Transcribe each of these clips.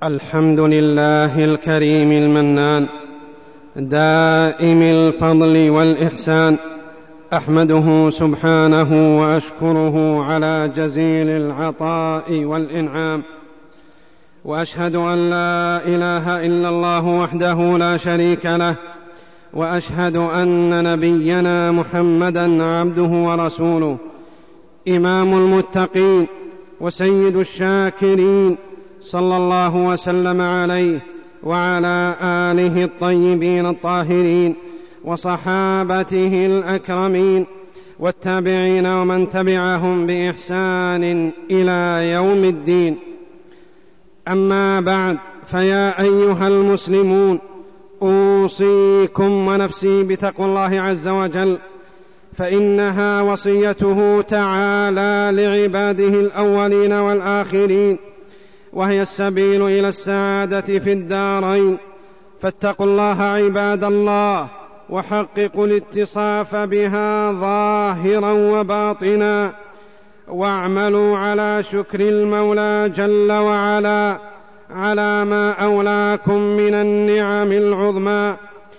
الحمد لله الكريم المنان دائم الفضل والإحسان، أحمده سبحانه وأشكره على جزيل العطاء والإنعام، وأشهد أن لا إله إلا الله وحده لا شريك له، وأشهد أن نبينا محمدًا عبده ورسوله، إمام المتقين وسيد الشاكرين، صلى الله وسلم عليه وعلى آله الطيبين الطاهرين وصحابته الأكرمين والتابعين ومن تبعهم بإحسان إلى يوم الدين. أما بعد، فيا أيها المسلمون، أوصيكم ونفسي بتقوى الله عز وجل، فإنها وصيته تعالى لعباده الأولين والآخرين، وهي السبيل إلى السعادة في الدارين. فاتقوا الله عباد الله، وحققوا الاتصاف بها ظاهرا وباطنا، واعملوا على شكر المولى جل وعلا على ما أولاكم من النعم العظمى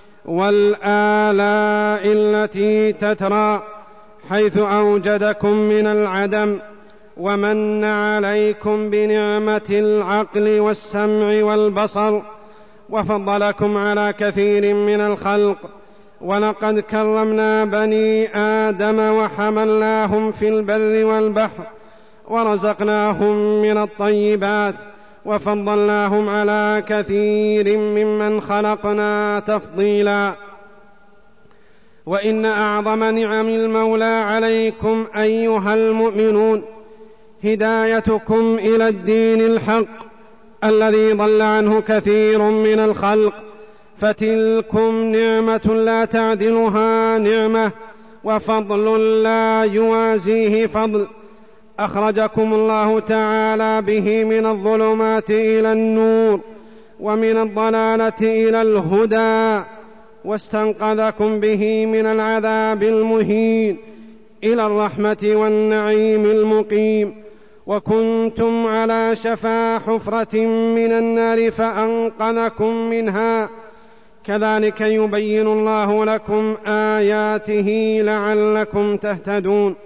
والآلاء التي تترى، حيث أوجدكم من العدم ومن عليكم بنعمة العقل والسمع والبصر، وفضلكم على كثير من الخلق. ولقد كرمنا بني آدم وحملناهم في البر والبحر، ورزقناهم من الطيبات، وفضلناهم على كثير ممن خلقنا تفضيلا. وإن أعظم نعم المولى عليكم أيها المؤمنون هدايتكم إلى الدين الحق الذي ضل عنه كثير من الخلق، فتلكم نعمة لا تعدلها نعمة، وفضل لا يوازيه فضل. أخرجكم الله تعالى به من الظلمات إلى النور، ومن الضلالة إلى الهدى، واستنقذكم به من العذاب المهين إلى الرحمة والنعيم المقيم. وكنتم على شفا حفرة من النار فأنقذكم منها. كذلك يبين الله لكم آياته لعلكم تهتدون.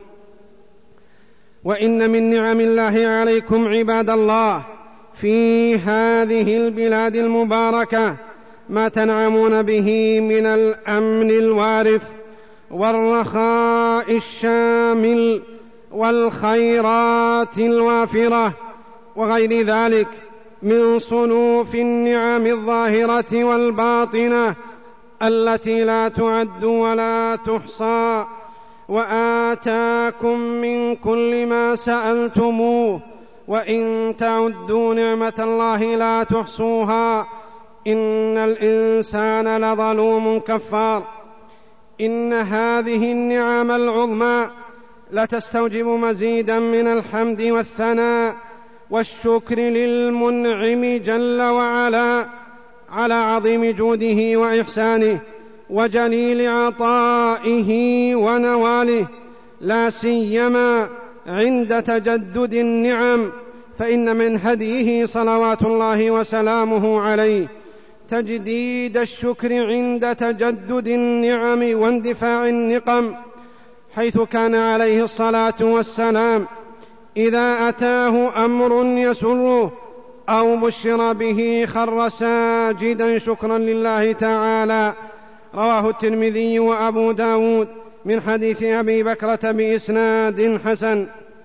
وإن من نعم الله عليكم عباد الله في هذه البلاد المباركة ما تنعمون به من الأمن الوارف والرخاء الشامل والخيرات الوافرة، وغير ذلك من صنوف النعم الظاهرة والباطنة التي لا تعد ولا تحصى. وآتاكم من كل ما سألتموه، وإن تعدوا نعمة الله لا تحصوها، إن الإنسان لظلوم كفار. إن هذه النعم العظمى لتستوجب مزيدا من الحمد والثناء والشكر للمنعم جل وعلا على عظيم جوده وإحسانه وجليل عطائه ونواله، لا سيما عند تجدد النعم، فإن من هديه صلوات الله وسلامه عليه تجديد الشكر عند تجدد النعم واندفاع النقم، حيث كان عليه الصلاة والسلام إذا أتاه أمر يسره أو بشر به خر ساجدا شكرا لله تعالى. رواه الترمذي وأبو داود من حديث أبي بكرة بإسناد حسن.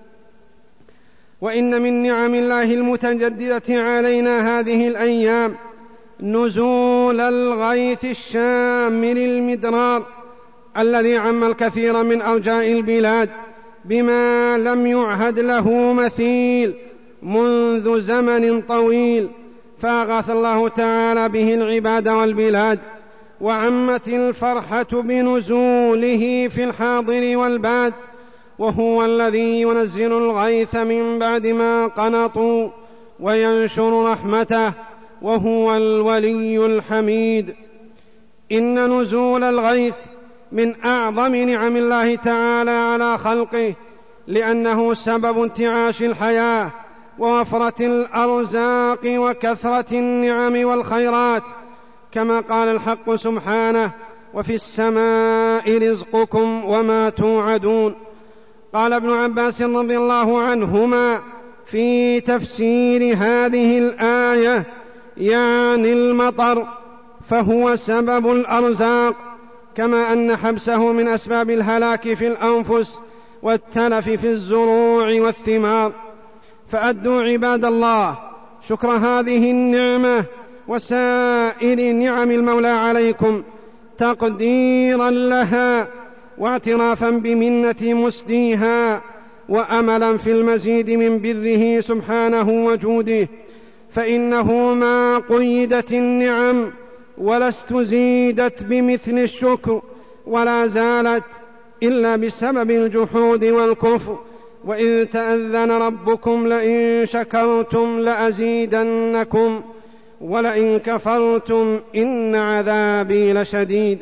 وإن من نعم الله المتجددة علينا هذه الأيام نزول الغيث الشامل المدرار الذي عم الكثير من أرجاء البلاد بما لم يعهد له مثيل منذ زمن طويل، فأغاث الله تعالى به العباد والبلاد، وعمت الفرحة بنزوله في الحاضر والباد. وهو الذي ينزل الغيث من بعد ما قنطوا وينشر رحمته، وهو الولي الحميد. إن نزول الغيث من أعظم نعم الله تعالى على خلقه، لأنه سبب انتعاش الحياة ووفرة الأرزاق وكثرة النعم والخيرات، كما قال الحق سبحانه: وفي السماء رزقكم وما توعدون. قال ابن عباس رضي الله عنهما في تفسير هذه الآية: يعني المطر، فهو سبب الأرزاق، كما أن حبسه من أسباب الهلاك في الأنفس والتلف في الزروع والثمار. فأدوا عباد الله شكر هذه النعمة وسائر نعم المولى عليكم تقديرا لها واعترافا بمنة مسديها، وأملا في المزيد من بره سبحانه وجوده، فإنه ما قيدت النعم ولا استزيدت بمثل الشكر ولا زالت إلا بسبب الجحود والكفر. وإذ تأذن ربكم لئن شكرتم لأزيدنكم ولئن كفرتم إن عذابي لشديد.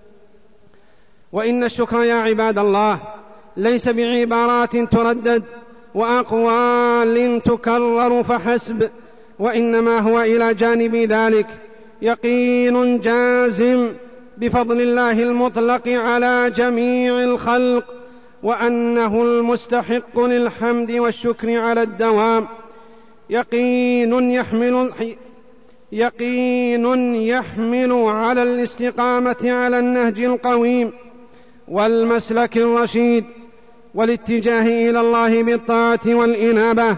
وإن الشكر يا عباد الله ليس بعبارات تردد وأقوال تكرر فحسب، وإنما هو إلى جانب ذلك يقين جازم بفضل الله المطلق على جميع الخلق، وأنه المستحق للحمد والشكر على الدوام. يقين يحمل على الاستقامة على النهج القويم والمسلك الرشيد، والاتجاه إلى الله بالطاعة والإنابة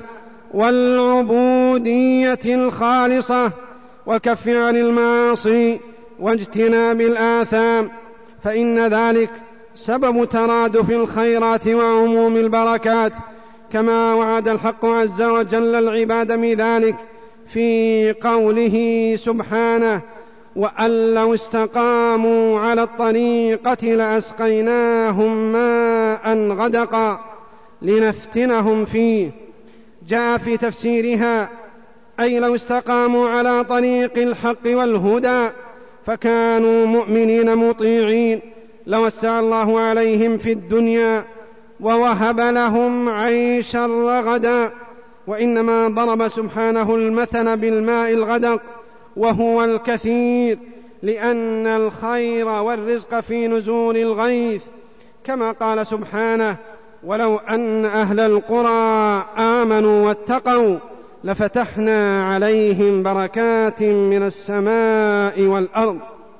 والعبودية الخالصة، والكف عن المعاصي واجتناب الآثام، فإن ذلك سبب ترادف الخيرات وعموم البركات، كما وعد الحق عز وجل العباد بذلك في قوله سبحانه: وأن لو استقاموا على الطريقة لأسقيناهم ماء غدقا لنفتنهم فيه. جاء في تفسيرها: أي لو استقاموا على طريق الحق والهدى فكانوا مؤمنين مطيعين لوسع الله عليهم في الدنيا ووهب لهم عيشا رغدا. وإنما ضرب سبحانه المثل بالماء الغدق وهو الكثير، لأن الخير والرزق في نزول الغيث، كما قال سبحانه: ولو أن أهل القرى آمنوا واتقوا لفتحنا عليهم بركات من السماء والأرض.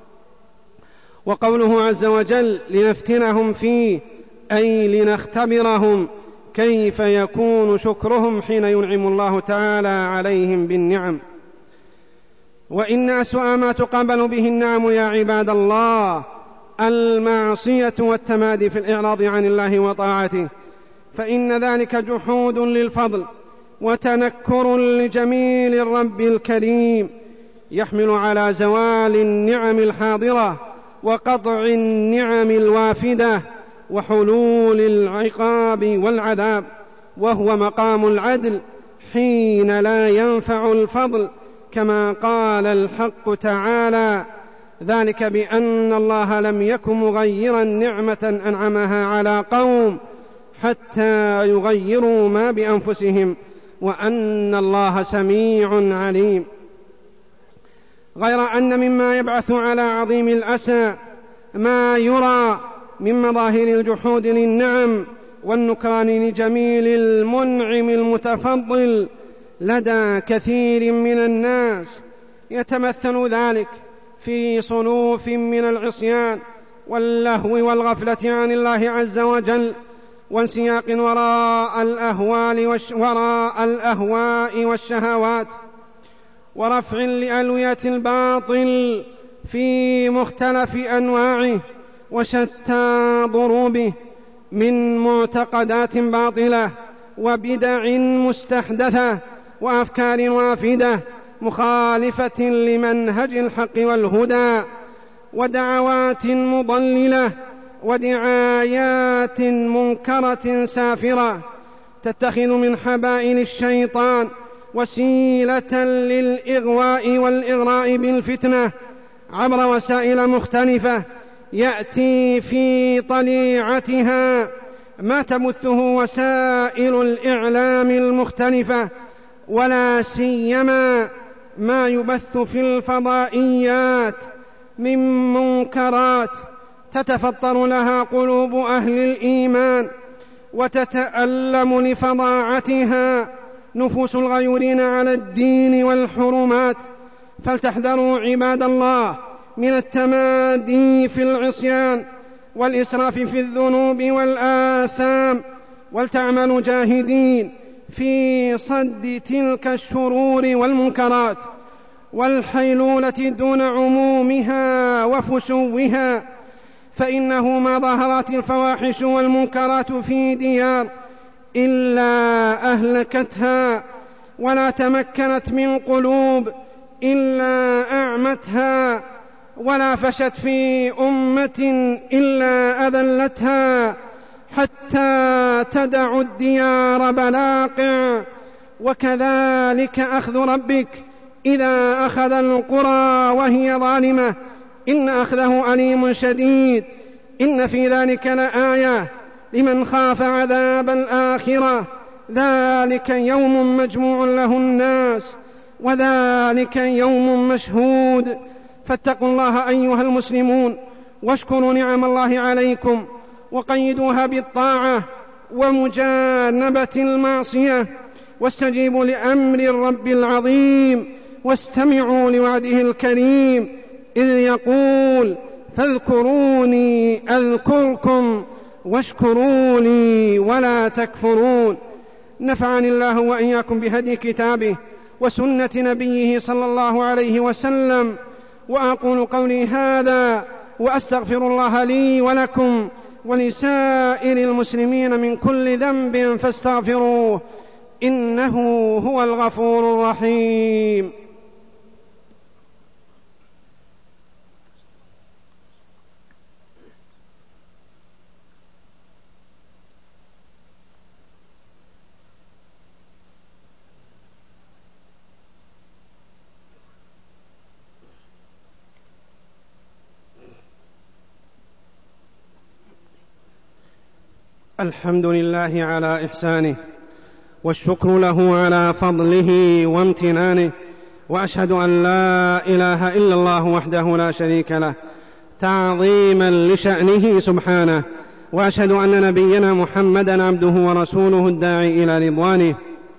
وقوله عز وجل: لنفتنهم فيه، أي لنختبرهم كيف يكون شكرهم حين ينعم الله تعالى عليهم بالنعم. وإن أسوأ ما تقابل به النعم يا عباد الله المعصية والتمادي في الإعراض عن الله وطاعته، فإن ذلك جحود للفضل وتنكر لجميل الرب الكريم، يحمل على زوال النعم الحاضرة وقطع النعم الوافدة وحلول العقاب والعذاب، وهو مقام العدل حين لا ينفع الفضل، كما قال الحق تعالى: ذلك بأن الله لم يكن مغيرا نعمة أنعمها على قوم حتى يغيروا ما بأنفسهم وأن الله سميع عليم. غير أن مما يبعث على عظيم الأسى ما يرى من مظاهر الجحود للنعم والنكران لجميل المنعم المتفضل لدى كثير من الناس، يتمثل ذلك في صنوف من العصيان واللهو والغفلة عن الله عز وجل، وانسياق وراء الأهواء والشهوات، ورفع لألوية الباطل في مختلف أنواعه وشتى ضروبه من معتقدات باطلة وبدع مستحدثة وأفكار وافدة مخالفة لمنهج الحق والهدى، ودعوات مضللة ودعايات منكرة سافرة تتخذ من حبائل الشيطان وسيلة للإغواء والإغراء بالفتنة عبر وسائل مختلفة، يأتي في طليعتها ما تبثه وسائل الإعلام المختلفة ولا سيما ما يبث في الفضائيات من منكرات تتفطر لها قلوب أهل الإيمان وتتألم لفظاعتها نفوس الغيورين على الدين والحرمات. فلتحذروا عباد الله من التمادي في العصيان والإسراف في الذنوب والآثام، ولتعملوا جاهدين في صد تلك الشرور والمنكرات والحيلولة دون عمومها وفشوها، فإنه ما ظهرت الفواحش والمنكرات في ديار إلا أهلكتها، ولا تمكنت من قلوب إلا أعمتها، ولا فشت في أمة إلا أذلتها، حتى تدع الديار بلاقع. وكذلك أخذ ربك إذا أخذ القرى وهي ظالمة إن أخذه أليم شديد. إن في ذلك لآية لمن خاف عذاب الآخرة، ذلك يوم مجموع له الناس وذلك يوم مشهود. فاتقوا الله أيها المسلمون واشكروا نعم الله عليكم وقيدوها بالطاعة ومجانبة المعصية، واستجيبوا لأمر الرب العظيم، واستمعوا لوعده الكريم إذ يقول فاذكروني أذكركم واشكروا لي ولا تكفرون. نفعني الله وإياكم بهدي كتابه وسنة نبيه صلى الله عليه وسلم، وأقول قولي هذا وأستغفر الله لي ولكم ولسائر المسلمين من كل ذنب فاستغفروه إنه هو الغفور الرحيم. الحمد لله على إحسانه، والشكر له على فضله وامتنانه، وأشهد أن لا إله إلا الله وحده لا شريك له تعظيما لشأنه سبحانه، وأشهد أن نبينا محمدا عبده ورسوله الداعي إلى رضوانه،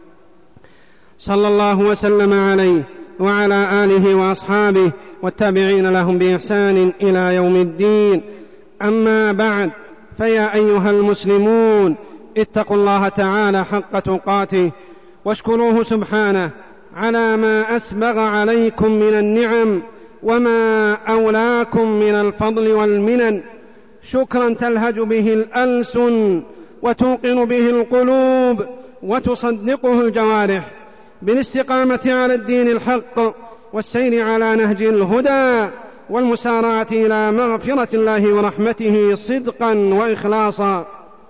صلى الله وسلم عليه وعلى آله وأصحابه والتابعين لهم بإحسان إلى يوم الدين. أما بعد، فيا أيها المسلمون اتقوا الله تعالى حق تقاته واشكروه سبحانه على ما أسبغ عليكم من النعم وما أولاكم من الفضل والمنن، شكرا تلهج به الألسن وتوقن به القلوب وتصدقه الجوارح، بالاستقامة على الدين الحق والسير على نهج الهدى والمسارعة إلى مغفرة الله ورحمته صدقا وإخلاصا.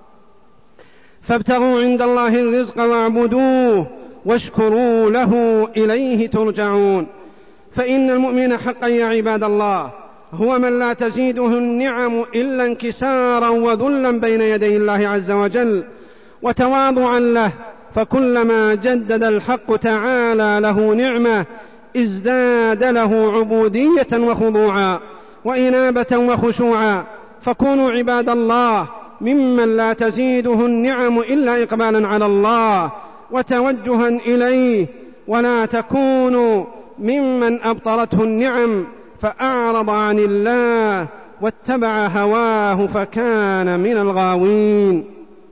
فابتغوا عند الله الرزق واعبدوه واشكروا له إليه ترجعون. فإن المؤمن حقا يا عباد الله هو من لا تزيده النعم إلا انكسارا وذلا بين يدي الله عز وجل وتواضعا له، فكلما جدد الحق تعالى له نعمة ازداد له عبودية وخضوعا وإنابة وخشوعا. فكونوا عباد الله ممن لا تزيده النعم إلا إقبالا على الله وتوجها إليه، ولا تكونوا ممن أبطرته النعم فأعرض عن الله واتبع هواه فكان من الغاوين.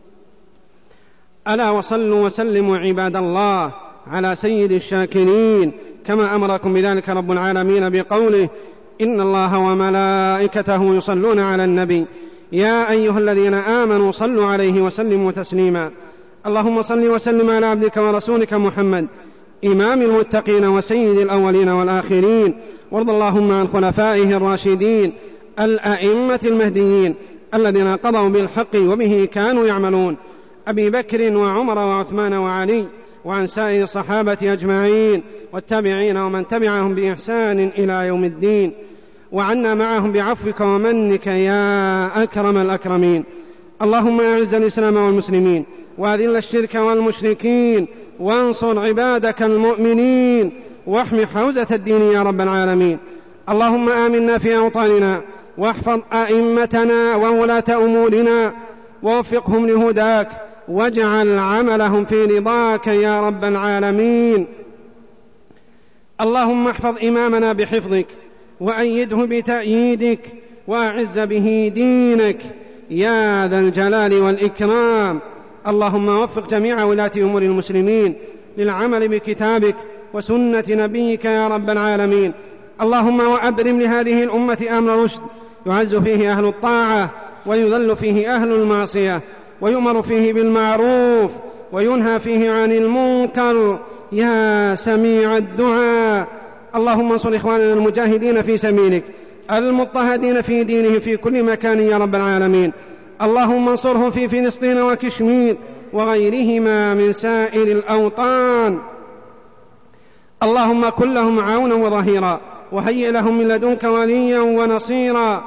ألا وصلوا وسلموا عباد الله على سيد الشاكرين، كما أمركم بذلك رب العالمين بقوله إن الله وملائكته يصلون على النبي يا أيها الذين آمنوا صلوا عليه وسلموا تسليما. اللهم صل وسلم على عبدك ورسولك محمد إمام المتقين وسيد الأولين والآخرين، وارض اللهم عن خلفائه الراشدين الأئمة المهديين الذين قضوا بالحق وبه كانوا يعملون، أبي بكر وعمر وعثمان وعلي، وعن سائر الصحابة أجمعين والتابعين ومن تبعهم بإحسان إلى يوم الدين، وعنا معهم بعفوك ومنك يا أكرم الأكرمين. اللهم أعز الإسلام والمسلمين وأذل الشرك والمشركين وانصر عبادك المؤمنين واحم حوزة الدين يا رب العالمين. اللهم آمنا في أوطاننا واحفظ أئمتنا وولاة أمورنا ووفقهم لهداك واجعل عملهم في رضاك يا رب العالمين. اللهم احفظ إمامنا بحفظك وأيده بتأييدك وأعز به دينك يا ذا الجلال والإكرام. اللهم وفق جميع ولاة أمور المسلمين للعمل بكتابك وسنة نبيك يا رب العالمين. اللهم وأبرم لهذه الأمة أمر رشد يعز فيه أهل الطاعة ويذل فيه أهل المعصية ويؤمر فيه بالمعروف وينهى فيه عن المنكر يا سميع الدعاء. اللهم انصر إخواننا المجاهدين في سبيلك المضطهدين في دينهم في كل مكان يا رب العالمين. اللهم انصرهم في فلسطين وكشمير وغيرهما من سائر الأوطان. اللهم كن لهم عونا وظهيرا وهيئ لهم من لدنك وليا ونصيرا.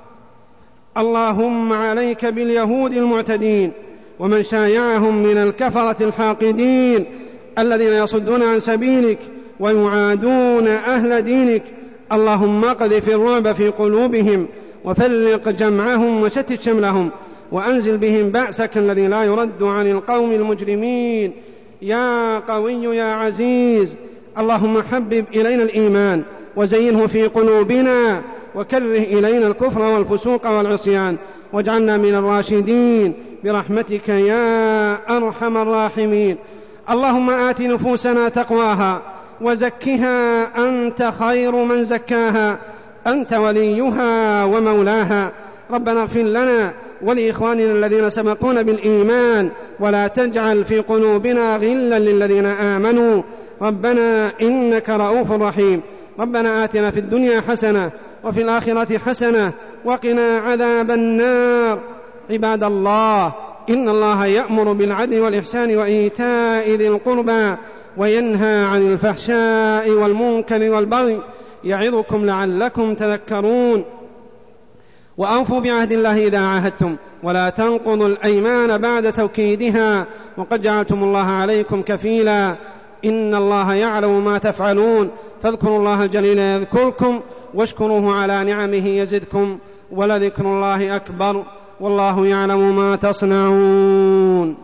اللهم عليك باليهود المعتدين ومن شايعهم من الكفرة الحاقدين الذين يصدون عن سبيلك ويعادون أهل دينك. اللهم اقذف الرعب في قلوبهم وفرق جمعهم وشتت شملهم وأنزل بهم بأسك الذي لا يرد عن القوم المجرمين يا قوي يا عزيز. اللهم حبب إلينا الإيمان وزينه في قلوبنا وكره إلينا الكفر والفسوق والعصيان واجعلنا من الراشدين برحمتك يا أرحم الراحمين. اللهم آت نفوسنا تقواها وزكها أنت خير من زكاها أنت وليها ومولاها. ربنا اغفر لنا ولإخواننا الذين سبقونا بالإيمان ولا تجعل في قلوبنا غلا للذين آمنوا ربنا إنك رؤوف رحيم. ربنا آتنا في الدنيا حسنة وفي الآخرة حسنة وقنا عذاب النار. عباد الله إن الله يأمر بالعدل والإحسان وإيتاء ذي القربى وينهى عن الفحشاء والمنكر والبغي يعظكم لعلكم تذكرون. وأوفوا بعهد الله إذا عاهدتم ولا تنقضوا الأيمان بعد توكيدها وقد جعلتم الله عليكم كفيلا إن الله يعلم ما تفعلون. فاذكروا الله الجليل يذكركم واشكروه على نعمه يزدكم ولذكر الله أكبر والله يعلم ما تصنعون.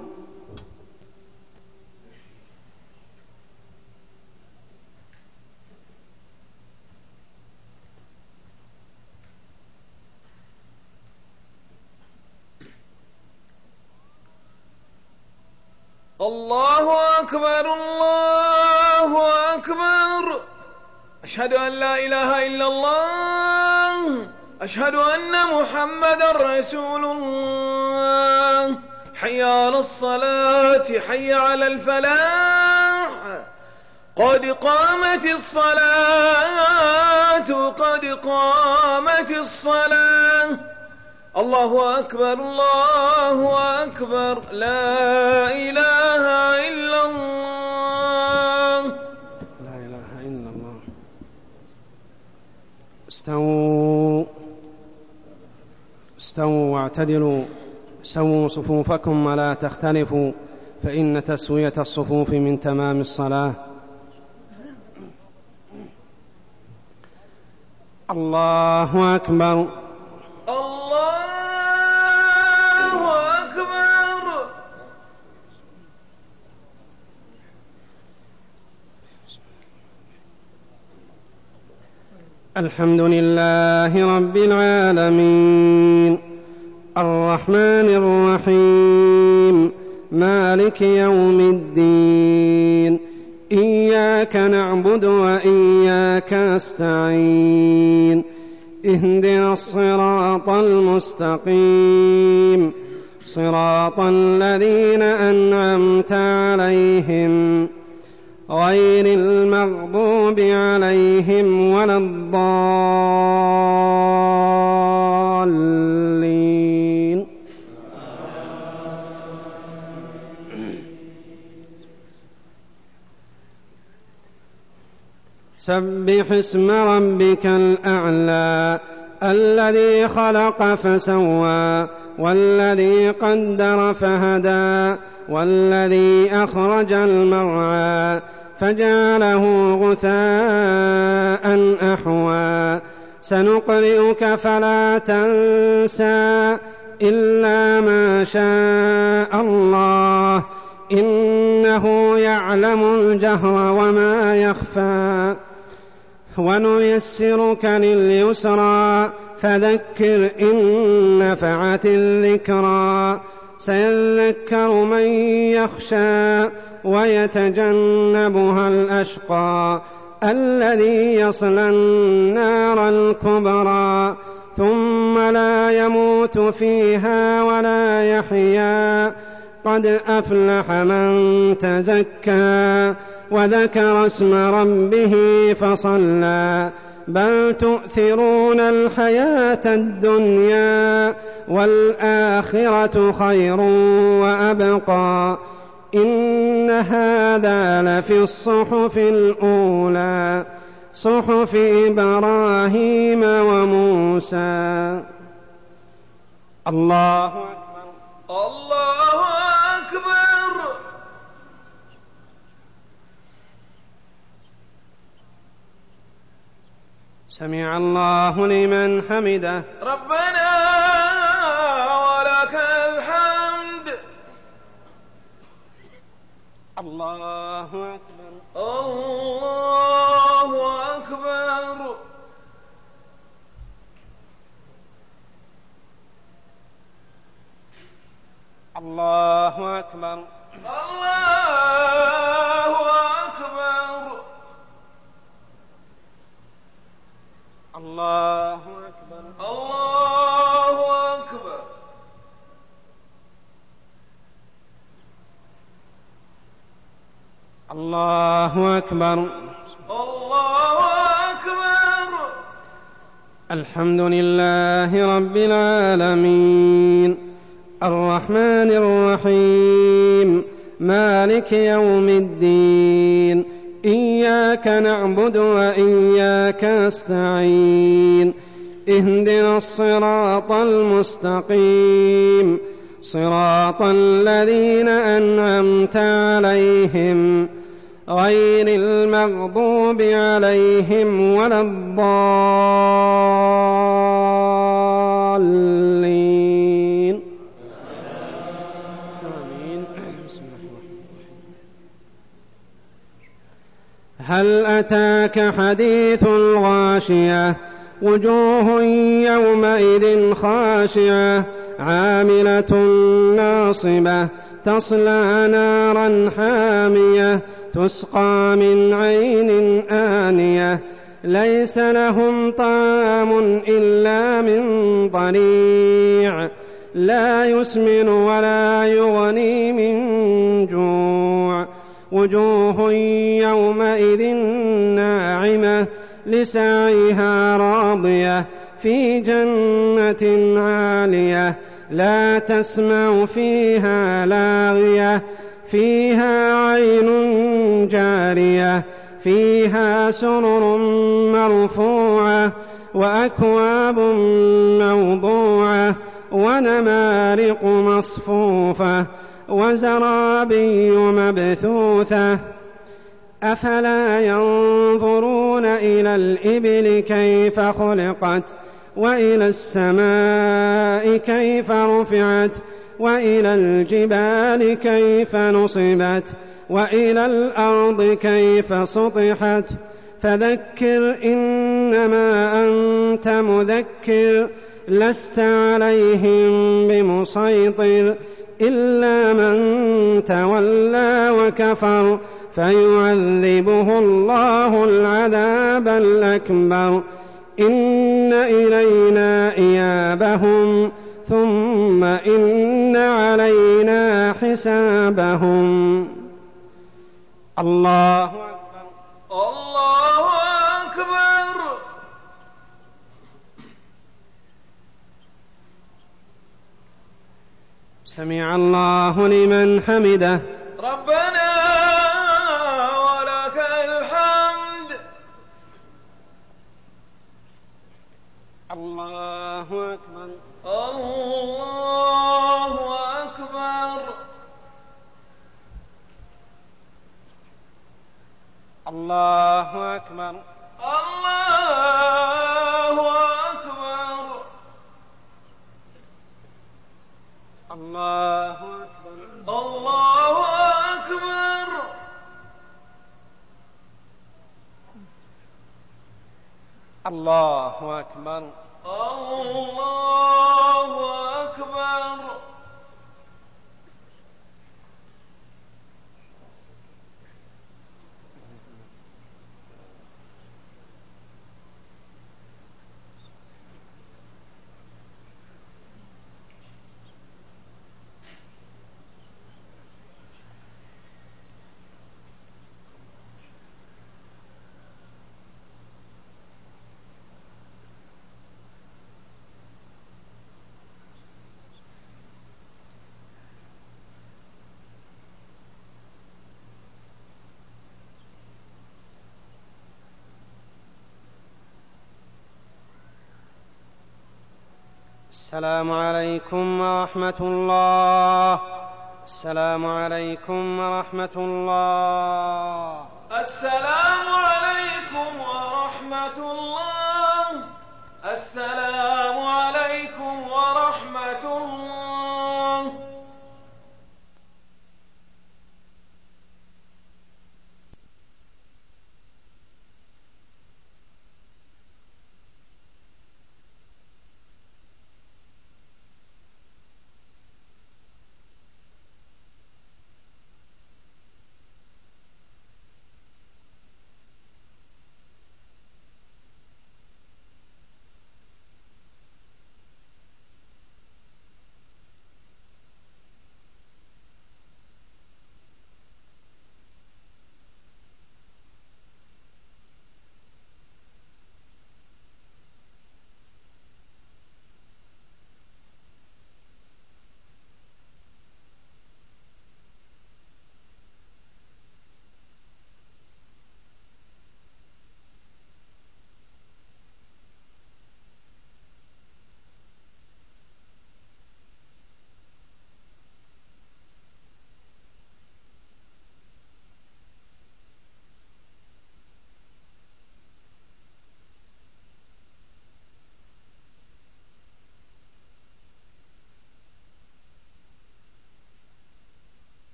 الله أكبر الله أكبر. أشهد أن لا إله إلا الله. أشهد أن محمدا رسول الله. حي على الصلاة حي على الفلاح قد قامت الصلاة قد قامت الصلاة. الله أكبر الله أكبر لا إله إلا الله لا إله إلا الله. استووا واعتدلوا سووا صفوفكم ولا تختلفوا فإن تسوية الصفوف من تمام الصلاة. الله أكبر الله أكبر. الحمد لله رب العالمين الرحمن الرحيم مالك يوم الدين إياك نعبد وإياك نستعين اهدنا الصراط المستقيم صراط الذين أنعمت عليهم غير المغضوب عليهم ولا الضالين. سبح اسم ربك الأعلى الذي خلق فسوى والذي قدر فهدى والذي أخرج المرعى فجعله غثاء أحوى سنقرئك فلا تنسى إلا ما شاء الله إنه يعلم الجهر وما يخفى ونيسرك لليسرى فذكر إن نفعت الذكرى سيذكر من يخشى ويتجنبها الأشقى الذي يصلى النار الكبرى ثم لا يموت فيها ولا يحيا قد أفلح من تزكى وذكر اسم ربه فصلى بل تؤثرون الحياة الدنيا والآخرة خير وأبقى إن هذا لفي الصحف الأولى صحف إبراهيم وموسى. الله أكبر الله أكبر. سمع الله لمن حمده. ربنا ولك الحمد. الله أكبر. الله أكبر. الله أكبر. الله أكبر. الله أكبر. الله أكبر. الله أكبر. الله أكبر. الحمد لله رب العالمين الرحمن الرحيم مالك يوم الدين إياك نعبد وإياك نستعين اهدنا الصراط المستقيم صراط الذين أنعمت عليهم غير المغضوب عليهم ولا الضالين. آمين. هل أتاك حديث الغاشية وجوه يومئذ خاشعة عاملة ناصبة تصلى نارا حامية تسقى من عين آنية ليس لهم طعام إلا من ضريع لا يسمن ولا يغني من جوع وجوه يومئذ ناعمة لسعيها راضية في جنة عالية لا تسمع فيها لاغية فيها عين جارية فيها سرر مرفوعة وأكواب موضوعة ونمارق مصفوفة وزرابي مبثوثة أفلا ينظرون إلى الإبل كيف خلقت وإلى السماء كيف رفعت وإلى الجبال كيف نصبت وإلى الأرض كيف سطحت فذكر إنما أنت مذكر لست عليهم بمسيطر إلا من تولى وكفر فيعذبه الله العذاب الأكبر إن إلينا إيابهم ثم إن علينا حسابهم. الله أكبر. الله أكبر. سمع الله لمن حمده. ربنا ولك الحمد. الله أكبر. الله أكبر. الله أكبر. الله أكبر. الله أكبر. الله أكبر. الله أكبر. الله أكبر. السلام عليكم ورحمة الله. السلام عليكم ورحمة الله. السلام عليكم ورحمة الله. السلام عليكم ورحمة الله.